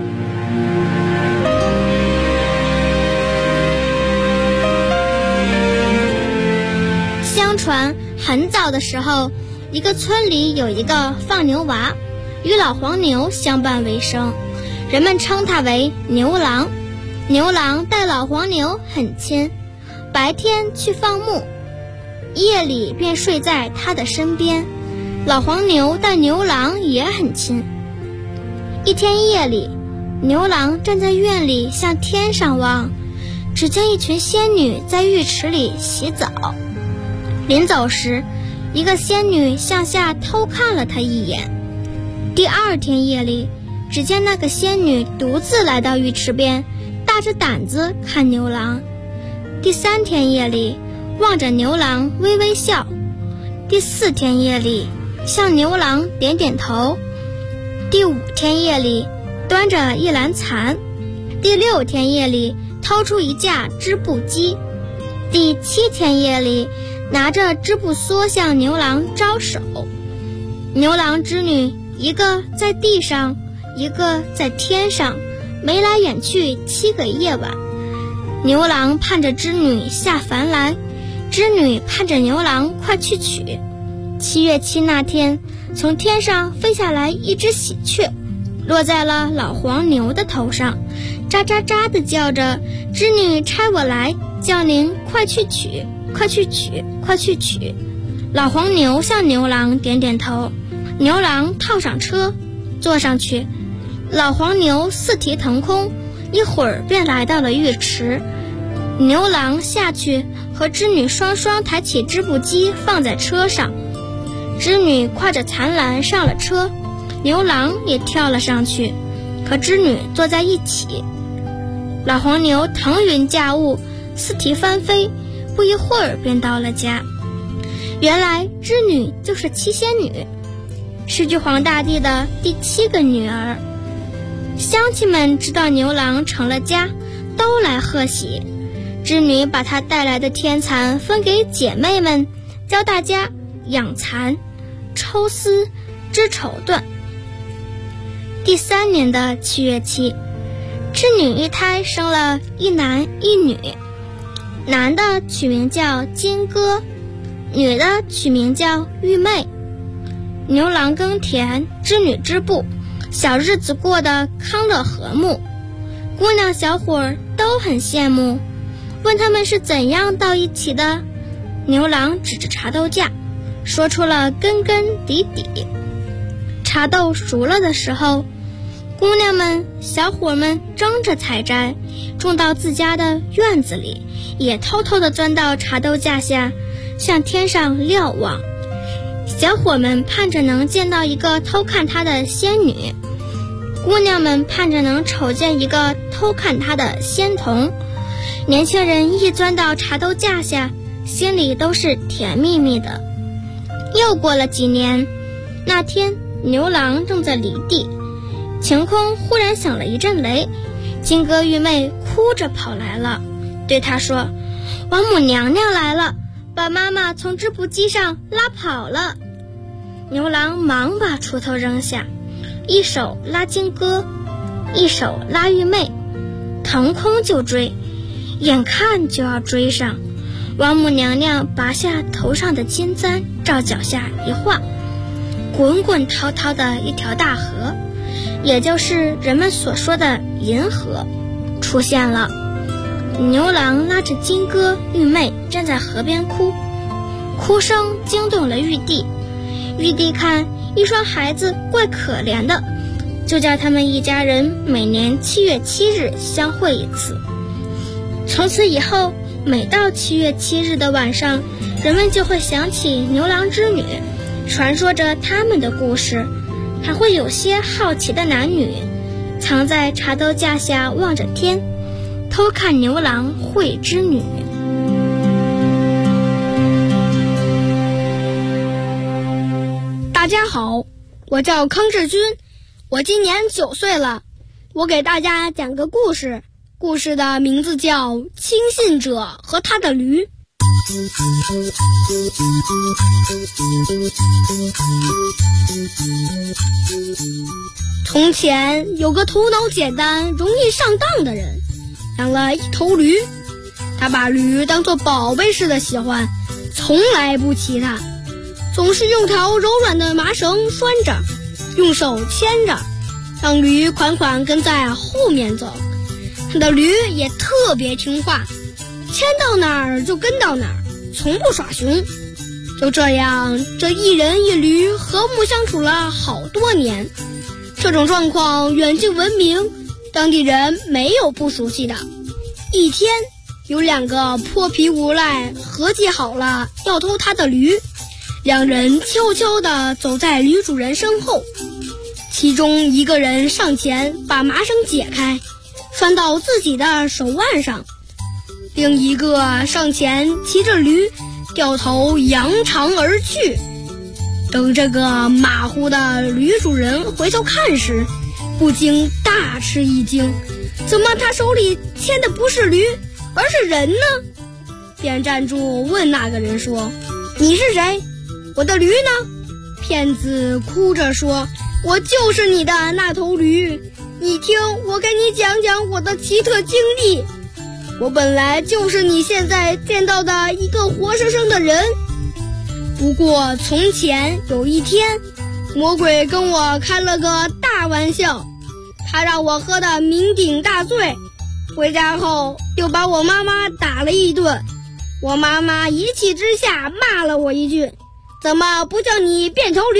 Speaker 20: 相传很早的时候，一个村里有一个放牛娃，与老黄牛相伴为生，人们称他为牛郎。牛郎待老黄牛很亲，白天去放牧，夜里便睡在他的身边。老黄牛待牛郎也很亲。一天夜里，牛郎站在院里向天上望，只见一群仙女在浴池里洗澡。临走时，一个仙女向下偷看了他一眼。第二天夜里，只见那个仙女独自来到浴池边，大着胆子看牛郎。第三天夜里，望着牛郎微微笑。第四天夜里，向牛郎点点头。第五天夜里，端着一篮蚕。第六天夜里，掏出一架织布机。第七天夜里，拿着织布梭向牛郎招手。牛郎织女一个在地上，一个在天上，眉来眼去7个夜晚。牛郎盼着织女下凡来，织女盼着牛郎快去取。7月7那天，从天上飞下来一只喜鹊， 落在了老黄牛的头上，喳喳喳地叫着：“织女差我来，叫您快去取，快去取，快去取。”老黄牛向牛郎点点头，牛郎套上车，坐上去。老黄牛四蹄腾空，一会儿便来到了浴池。牛郎下去，和织女双双抬起织布机放在车上。织女挎着蚕篮上了车，牛郎也跳了上去，和织女坐在一起。老黄牛腾云驾雾，四蹄翻飞，不一会儿便到了家。原来织女就是七仙女，是玉皇大帝的第7个女儿。乡亲们知道牛郎成了家，都来贺喜。织女把她带来的天蚕分给姐妹们，教大家养蚕、抽丝、织绸缎。第3年的7月7，织女一胎生了一男一女，男的取名叫金戈，女的取名叫玉妹。牛郎耕田，织女织布，小日子过得康乐和睦。姑娘小伙儿都很羡慕，问他们是怎样到一起的。牛郎指着茶豆架，说出了根根底底。茶豆熟了的时候，姑娘们小伙们争着采摘，种到自家的院子里，也偷偷地钻到茶豆架下，向天上瞭望。小伙们盼着能见到一个偷看他的仙女，姑娘们盼着能瞅见一个偷看他的仙童。年轻人一钻到茶豆架下，心里都是甜蜜蜜的。又过了几年，那天牛郎正在犁地，晴空忽然响了一阵雷，金戈玉妹哭着跑来了，对他说：“王母娘娘来了，把妈妈从织布机上拉跑了。”牛郎忙把锄头扔下，一手拉金戈，一手拉玉妹，腾空就追，眼看就要追上。王母娘娘拔下头上的金簪，照脚下一画，滚滚滔滔的一条大河，也就是人们所说的银河出现了。牛郎拉着金戈玉妹站在河边哭，哭声惊动了玉帝。玉帝看一双孩子怪可怜的，就叫他们一家人每年7月7日相会一次。从此以后，每到7月7日的晚上，人们就会想起牛郎织女，传说着他们的故事，还会有些好奇的男女藏在茶豆架下望着天，偷看牛郎会织女。
Speaker 19: 大家好，我叫康志军，我今年9岁了。我给大家讲个故事，故事的名字叫《轻信者和他的驴》。从前有个头脑简单、容易上当的人，养了一头驴。他把驴当作宝贝似的喜欢，从来不骑它，总是用条柔软的麻绳拴着，用手牵着，让驴款款跟在后面走。他的驴也特别听话，牵到哪儿就跟到哪儿，从不耍熊。就这样，这一人一驴和睦相处了好多年。这种状况远近闻名，当地人没有不熟悉的。一天，有2个泼皮无赖合计好了要偷他的驴，两人悄悄地走在驴主人身后，其中一个人上前把麻绳解开，拴到自己的手腕上，另一个上前骑着驴掉头扬长而去。等这个马虎的驴主人回头看时，不禁大吃一惊，怎么他手里牵的不是驴，而是人呢？便站住问那个人说：“你是谁？我的驴呢？”骗子哭着说：“我就是你的那头驴，你听我给你讲讲我的奇特经历。我本来就是你现在见到的一个活生生的人，不过从前有一天，魔鬼跟我开了个大玩笑， 他让我喝得酩酊大醉，回家后又把我妈妈打了一顿。我妈妈一气之下骂了我一句：怎么不叫你变头驴？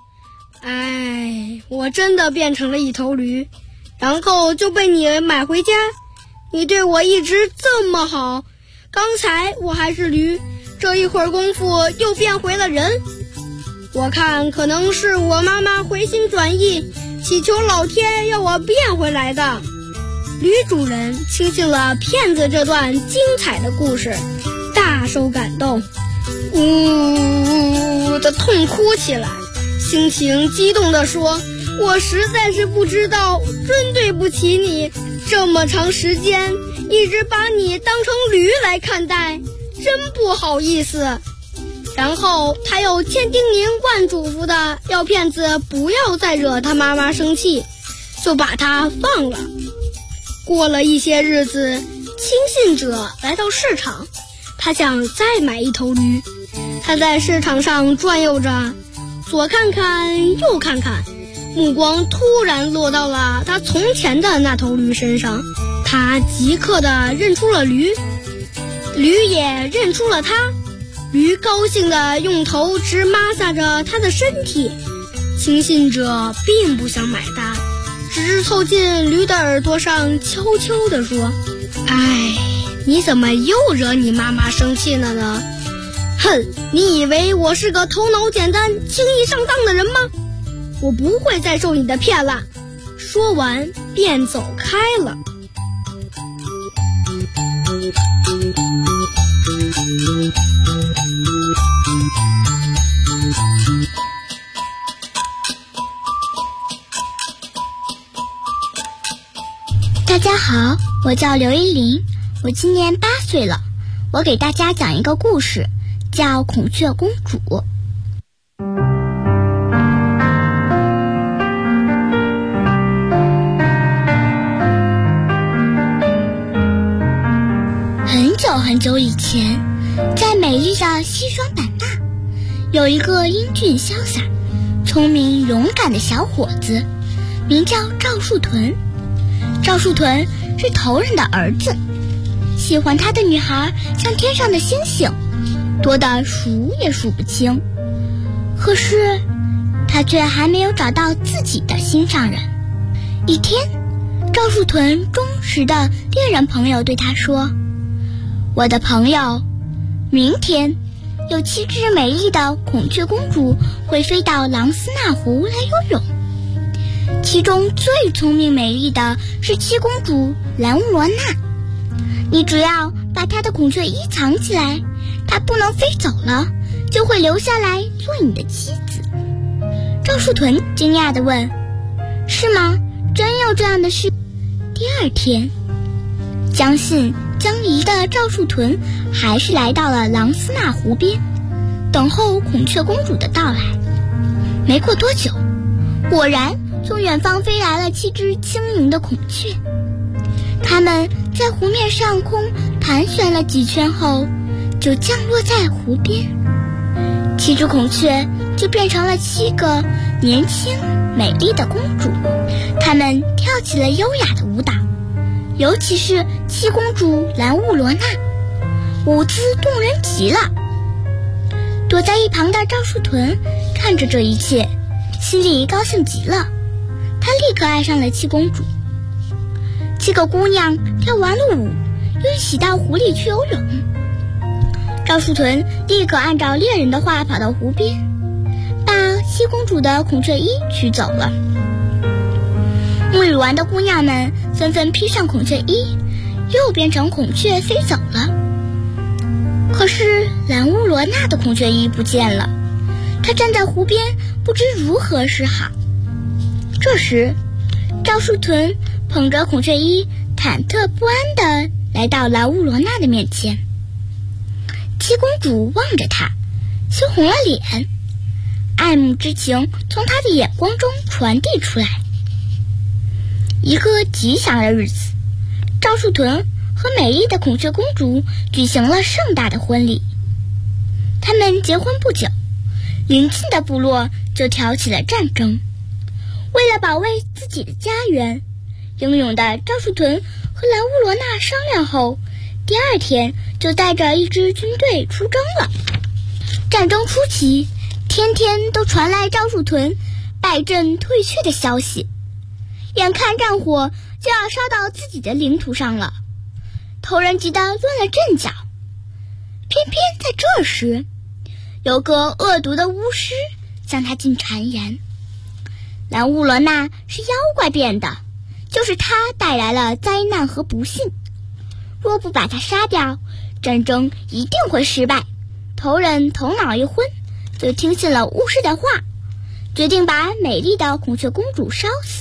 Speaker 19: 哎，我真的变成了一头驴，然后就被你买回家。你对我一直这么好，刚才我还是驴，这一会儿功夫又变回了人。我看可能是我妈妈回心转意，祈求老天要我变回来的。驴主人听信了骗子这段精彩的故事，大受感动，呜呜呜地痛哭起来，心情激动地说：我实在是不知道，真对不起你，这么长时间一直把你当成驴来看待，真不好意思。然后他又千叮咛万嘱咐的要骗子不要再惹他妈妈生气，就把他放了。过了一些日子，轻信者来到市场，他想再买一头驴。他在市场上转悠着，左看看右看看，目光突然落到了他从前的那头驴身上。他即刻地认出了驴，驴也认出了他。驴高兴地用头直抹撒着他的身体，轻信者并不想买它，只是凑近驴的耳朵上悄悄地说：哎，你怎么又惹你妈妈生气了呢？哼，你以为我是个头脑简单轻易上当的人吗？我不会再受你的骗了。说完便走开了。
Speaker 20: 大家好，我叫刘依林，我今年8岁了。我给大家讲一个故事，叫《孔雀公主》。很久以前，在美丽的西双版纳，有一个英俊潇洒、聪明勇敢的小伙子，名叫赵树屯。赵树屯是头人的儿子，喜欢他的女孩像天上的星星，多得数也数不清。可是他却还没有找到自己的心上人。一天，赵树屯忠实的猎人朋友对他说：我的朋友，明天有7只美丽的孔雀公主会飞到琅斯纳湖来游泳，其中最聪明美丽的是七公主兰乌罗娜。你只要把她的孔雀衣藏起来，她不能飞走了，就会留下来做你的妻子。赵树屯惊讶地问：是吗？真有这样的事？第二天，将信将疑的赵树屯还是来到了琅斯纳湖边，等候孔雀公主的到来。没过多久，果然从远方飞来了7只轻盈的孔雀，它们在湖面上空盘旋了几圈后，就降落在湖边。7只孔雀就变成了7个年轻美丽的公主，她们跳起了优雅的舞蹈，尤其是七公主兰乌罗娜，舞姿动人极了。躲在一旁的赵树屯看着这一切，心里高兴极了。他立刻爱上了七公主。7个姑娘跳完了舞，又一起到湖里去游泳。赵树屯立刻按照猎人的话跑到湖边，把七公主的孔雀衣取走了。沐浴完的姑娘们纷纷披上孔雀衣，又变成孔雀飞走了。可是兰乌罗娜的孔雀衣不见了，她站在湖边不知如何是好。这时赵树屯捧着孔雀衣，忐忑不安地来到兰乌罗娜的面前。七公主望着他，羞红了脸，爱慕之情从她的眼光中传递出来。一个吉祥的日子，赵树屯和美丽的孔雀公主举行了盛大的婚礼。他们结婚不久，邻近的部落就挑起了战争。为了保卫自己的家园， 英勇的赵树屯和蓝乌罗那商量后，第2天就带着一支军队出征了。战争初期，天天都传来赵树屯败阵退却的消息，眼看战火就要烧到自己的领土上了，头人急得乱了阵脚。偏偏在这时，有个恶毒的巫师向他进谗言，蓝乌罗那是妖怪变的，就是他带来了灾难和不幸，若不把他杀掉，战争一定会失败。头人头脑一昏，就听信了巫师的话，决定把美丽的孔雀公主烧死。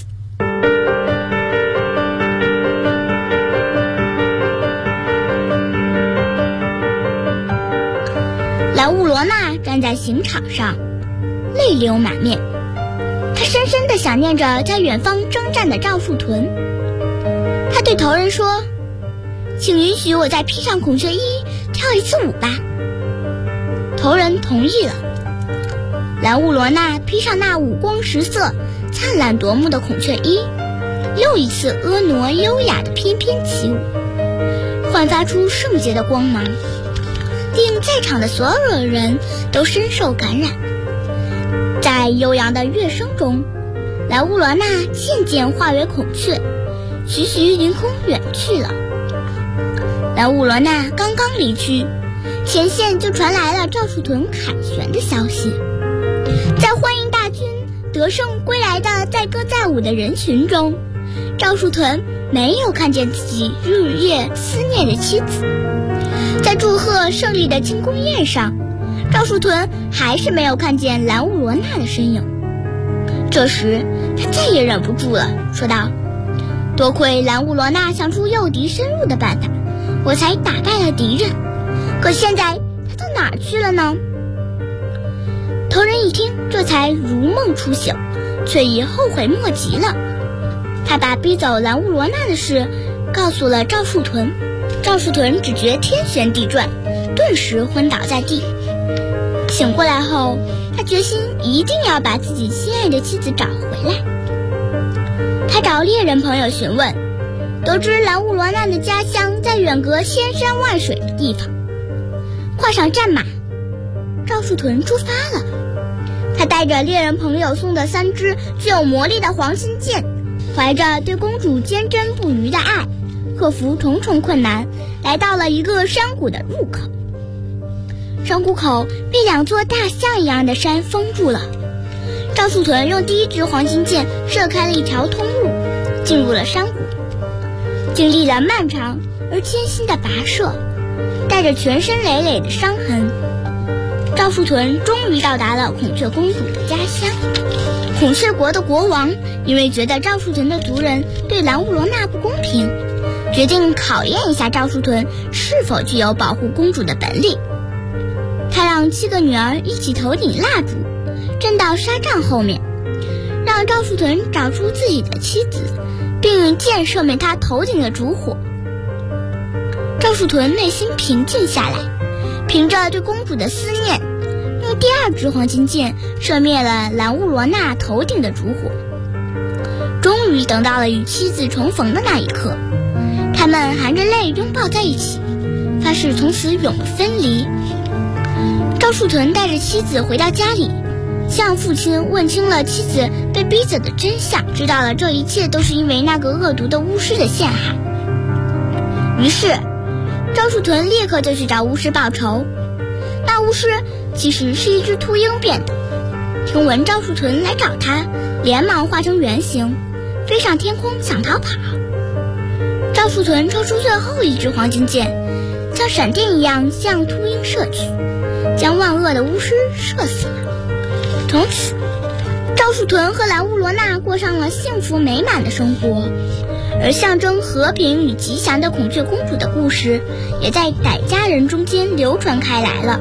Speaker 20: 蓝乌罗那站在刑场上，泪流满面，他深深地想念着在远方征战的赵树屯。他对头人说，请允许我再披上孔雀衣跳一次舞吧。头人同意了。蓝乌罗那披上那五光十色、灿烂夺目的孔雀衣，又一次婀娜优雅的翩翩起舞，焕发出圣洁的光芒，令在场的所有人都深受感染。在悠扬的乐声中，蓝乌罗那渐渐化为孔雀，徐徐凌空远去了。蓝乌罗那刚刚离去，前线就传来了赵树屯凯旋的消息。在欢迎大军得胜归来的载歌载舞的人群中，赵树屯没有看见自己日夜思念的妻子。在祝贺胜利的庆功宴上，赵树屯还是没有看见蓝乌罗那的身影。这时他再也忍不住了，说道，多亏蓝乌罗那想出诱敌深入的办法，我才打败了敌人，可现在他到哪儿去了呢？头人一听，这才如梦初醒，却已后悔莫及了。他把逼走蓝乌罗那的事告诉了赵树屯，赵树屯只觉天旋地转，顿时昏倒在地。醒过来后，他决心一定要把自己心爱的妻子找回来。他找猎人朋友询问，得知蓝乌罗那的家乡在远隔千山万水的地方。跨上战马，赵树屯出发了。他带着猎人朋友送的3支具有魔力的黄金剑，怀着对公主坚贞不渝的爱，克服重重困难，来到了一个山谷的入口。山谷口被2座大象一样的山封住了。赵树屯用第1支黄金剑射开了一条通路，进入了山谷。经历了漫长而艰辛的跋涉，带着全身累累的伤痕，赵树屯终于到达了孔雀公主的家乡。孔雀国的国王因为觉得赵树屯的族人对蓝乌罗那不公平，决定考验一下赵树屯是否具有保护公主的本领。他让7个女儿一起头顶蜡烛，站到纱帐后面，让赵树屯找出自己的妻子，并箭射灭他头顶的烛火。赵树屯内心平静下来，凭着对公主的思念，用第2支黄金箭射灭了蓝乌罗那头顶的烛火。终于等到了与妻子重逢的那一刻，他们含着泪拥抱在一起，发誓从此永不分离。赵树屯带着妻子回到家里，向父亲问清了妻子被逼走的真相，知道了这一切都是因为那个恶毒的巫师的陷害。于是赵树屯立刻就去找巫师报仇。那巫师其实是一只秃鹰变的，听闻赵树屯来找他，连忙化成原形，飞上天空想逃跑。赵树屯抽出最后1支黄金箭，像闪电一样向秃鹰射去，将万恶的巫师射死了。从此赵树屯和蓝乌罗那过上了幸福美满的生活，而象征和平与吉祥的孔雀公主的故事也在傣家人中间流传开来了。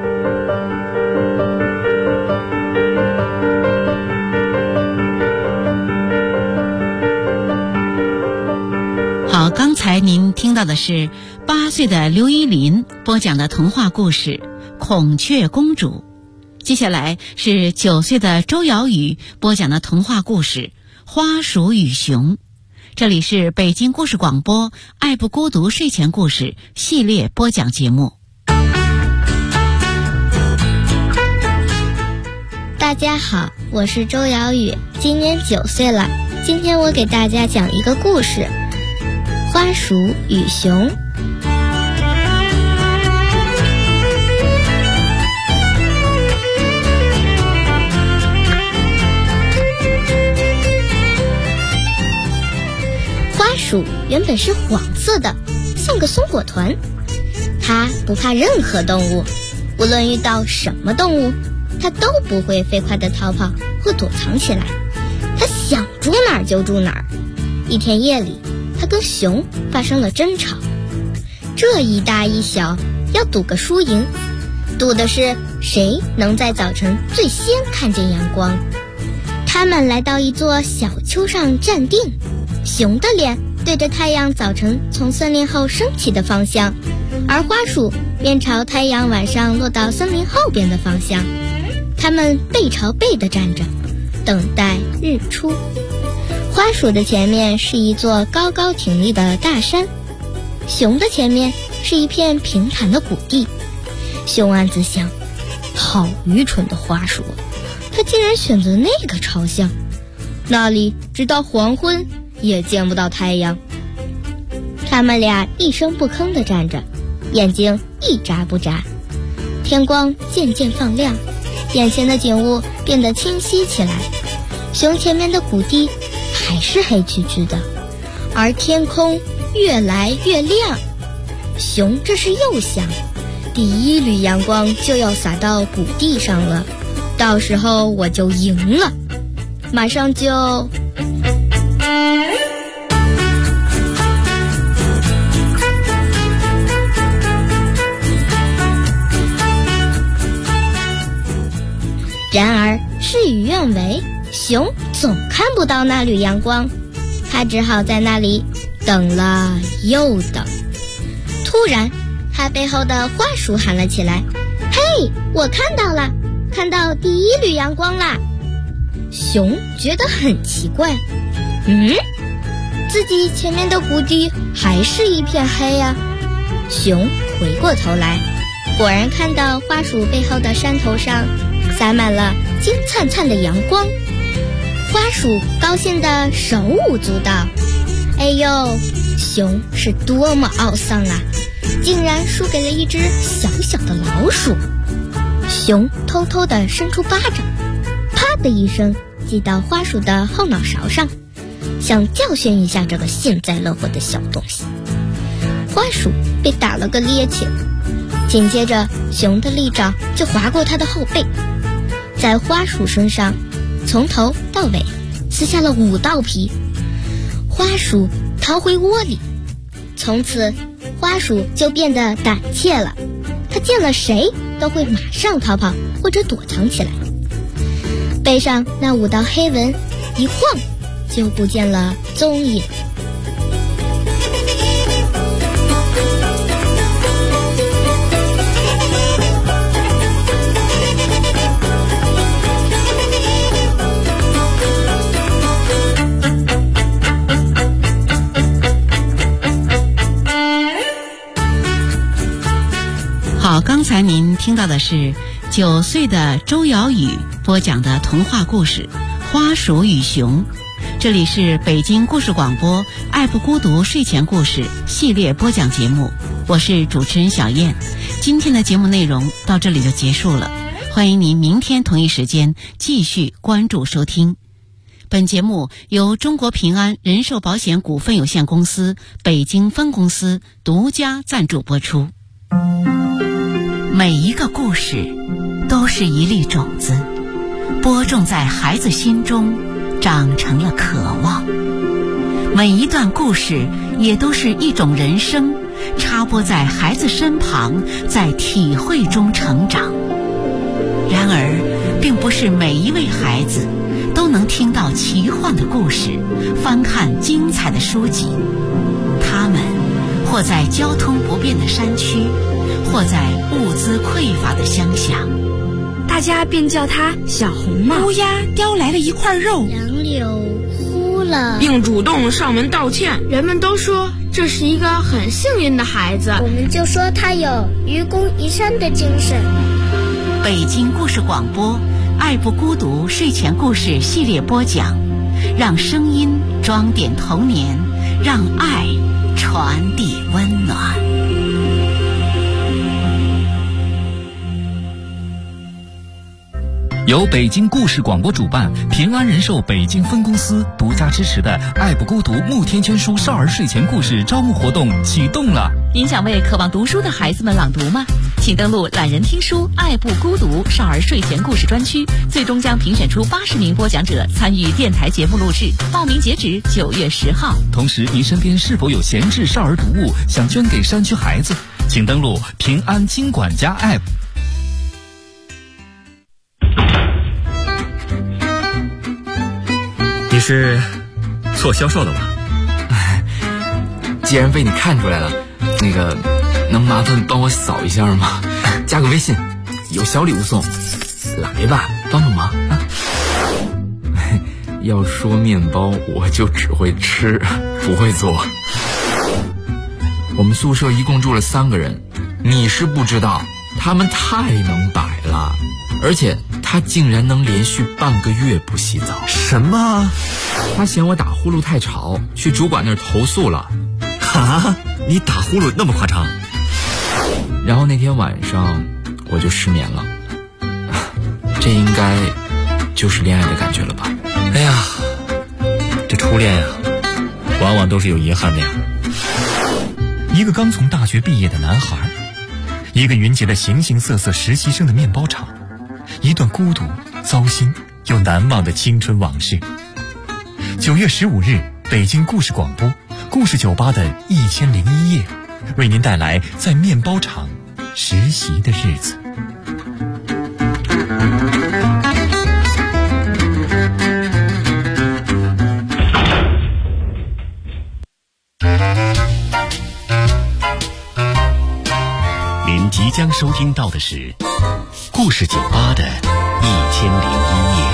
Speaker 10: 好，刚才您听到的是8岁的刘依林播讲的童话故事《孔雀公主》，接下来是9岁的周瑶宇播讲的童话故事《花鼠与熊》。 这里是北京故事广播爱不孤独睡前故事系列播讲节目。
Speaker 20: 大家好，我是周瑶宇，今年9岁了。今天我给大家讲一个故事，花鼠与熊。花鼠原本是黄色的，像个松果团。它不怕任何动物，无论遇到什么动物，它都不会飞快地逃跑或躲藏起来，它想住哪儿就住哪儿。一天夜里，它跟熊发生了争吵，这一大一小要赌个输赢，赌的是谁能在早晨最先看见阳光。他们来到一座小丘上站定，熊的脸对着太阳早晨从森林后升起的方向，而花鼠便朝太阳晚上落到森林后边的方向。他们背朝背地站着，等待日出。花鼠的前面是一座高高挺立的大山，熊的前面是一片平坦的谷地。熊暗自想，好愚蠢的花鼠，它竟然选择那个朝向，那里直到黄昏也见不到太阳。他们俩一声不吭地站着，眼睛一眨不眨。天光渐渐放亮，眼前的景物变得清晰起来。熊前面的谷地还是黑黢黢的，而天空越来越亮。熊这时又想，第一缕阳光就要洒到谷地上了，到时候我就赢了，马上就……然而事与愿违，熊总看不到那缕阳光，他只好在那里等了又等。突然，他背后的花鼠喊了起来：“嘿，我看到了，看到第一缕阳光啦！”熊觉得很奇怪，自己前面的谷地还是一片黑呀。熊回过头来，果然看到花鼠背后的山头上洒满了金灿灿的阳光。花鼠高兴地手舞足蹈，哎呦，熊是多么懊丧啊，竟然输给了一只小小的老鼠。熊偷偷地伸出巴掌，啪的一声击到花鼠的后脑勺上，想教训一下这个幸灾乐祸的小东西。花鼠被打了个趔趄，紧接着熊的利爪就划过它的后背，在花鼠身上从头到尾撕下了5道皮。花鼠逃回窝里，从此花鼠就变得胆怯了，它见了谁都会马上逃跑或者躲藏起来，背上那5道黑纹一晃就不见了踪影。
Speaker 10: 好，刚才您听到的是9岁的周瑶宇播讲的童话故事《花鼠与熊》。这里是北京故事广播爱不孤独睡前故事系列播讲节目，我是主持人小燕。今天的节目内容到这里就结束了，欢迎您明天同一时间继续关注收听。本节目由中国平安人寿保险股份有限公司北京分公司独家赞助播出。每一个故事都是一粒种子，播种在孩子心中，长成了渴望。每一段故事也都是一种人生，插播在孩子身旁，在体会中成长。然而，并不是每一位孩子都能听到奇幻的故事，翻看精彩的书籍。他们或在交通不便的山区，或在物资匮乏的乡下，
Speaker 21: 大家便叫它小红帽。
Speaker 10: 乌鸦叼来了一块肉，
Speaker 20: 杨柳忽
Speaker 19: 了，
Speaker 21: 并主动上门道歉。人们都说这是一个很幸运的孩子，
Speaker 19: 我们就说他有愚公移山的精神。
Speaker 10: 北京故事广播爱不孤独睡前故事系列播讲，让声音装点童年，让爱传递温暖。
Speaker 13: 由北京故事广播主办，平安人寿北京分公司独家支持的爱不孤独慕天签书少儿睡前故事招募活动启动了。
Speaker 15: 您想为渴望读书的孩子们朗读吗？请登录懒人听书爱不孤独少儿睡前故事专区，最终将评选出80名播讲者参与电台节目录制，报名截止9月10号。
Speaker 13: 同时，您身边是否有闲置少儿读物想捐给山区孩子？请登录平安经管家 App。
Speaker 22: 你是做销售的吧？
Speaker 23: 既然被你看出来了，能麻烦帮我扫一下吗？加个微信，有小礼物送，来吧，帮帮忙啊！要说面包，我就只会吃，不会做。我们宿舍一共住了3个人，你是不知道，他们太能摆了，而且他竟然能连续半个月不洗澡。
Speaker 22: 什么？
Speaker 23: 他嫌我打呼噜太吵，去主管那儿投诉了。
Speaker 22: 啊？你打呼噜那么夸张？
Speaker 23: 然后那天晚上我就失眠了，这应该就是恋爱的感觉了吧？
Speaker 22: 哎呀，这初恋呀，往往都是有遗憾的呀。
Speaker 24: 一个刚从大学毕业的男孩，一个云集了形形色色实习生的面包厂，一段孤独、糟心又难忘的青春往事。9月15日，北京故事广播故事酒吧的1001夜，为您带来在面包厂实习的日子。
Speaker 1: 您即将收听到的是故事酒吧的1001夜。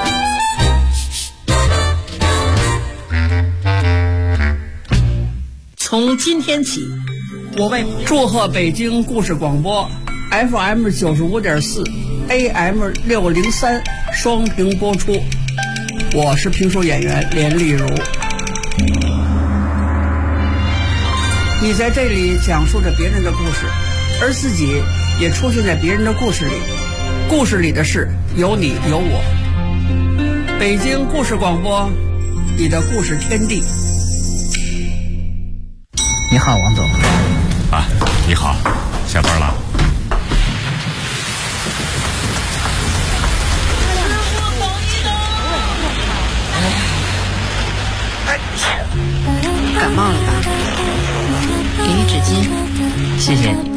Speaker 25: 从今天起，我为祝贺北京故事广播 FM 95.4 AM 603双屏播出。我是评书演员连丽如。你在这里讲述着别人的故事，而自己也出现在别人的故事里。故事里的事有你有我。北京故事广播，你的故事天地。
Speaker 26: 你好，王总。
Speaker 22: 啊，你好，下班了。
Speaker 5: 感冒了吧？给你纸巾，谢谢你。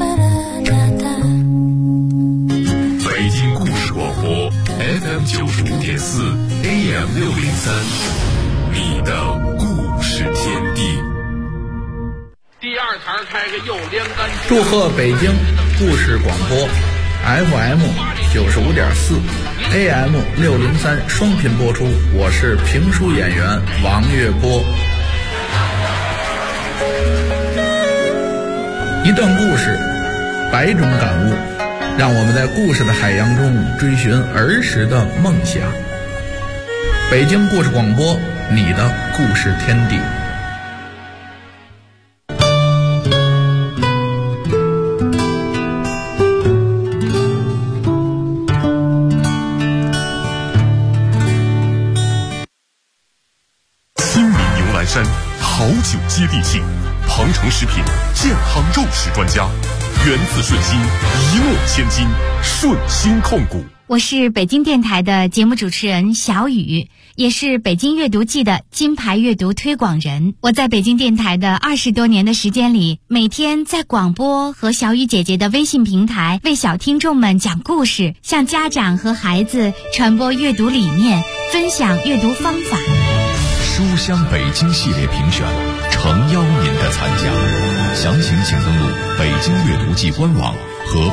Speaker 1: 北京故事广播 FM 95.4 AM 603，你的故事天地。
Speaker 7: 第二台开个又连杆。
Speaker 27: 祝贺北京故事广播 FM 95.4 AM 603双频播出。我是评书演员王月波。一段故事，100种感悟，让我们在故事的海洋中追寻儿时的梦想。北京故事广播，你的故事天地。
Speaker 1: 新米牛栏山，好酒接地气。鹏程食品健康肉食专家，源自顺心，一诺千金，顺心控股。
Speaker 28: 我是北京电台的节目主持人小雨，也是北京阅读季的金牌阅读推广人。我在北京电台的20多年的时间里，每天在广播和小雨姐姐的微信平台为小听众们讲故事，向家长和孩子传播阅读理念，分享阅读方法。
Speaker 1: 书香北京系列评选，诚邀您的参加。详情请登录北京阅读季官网和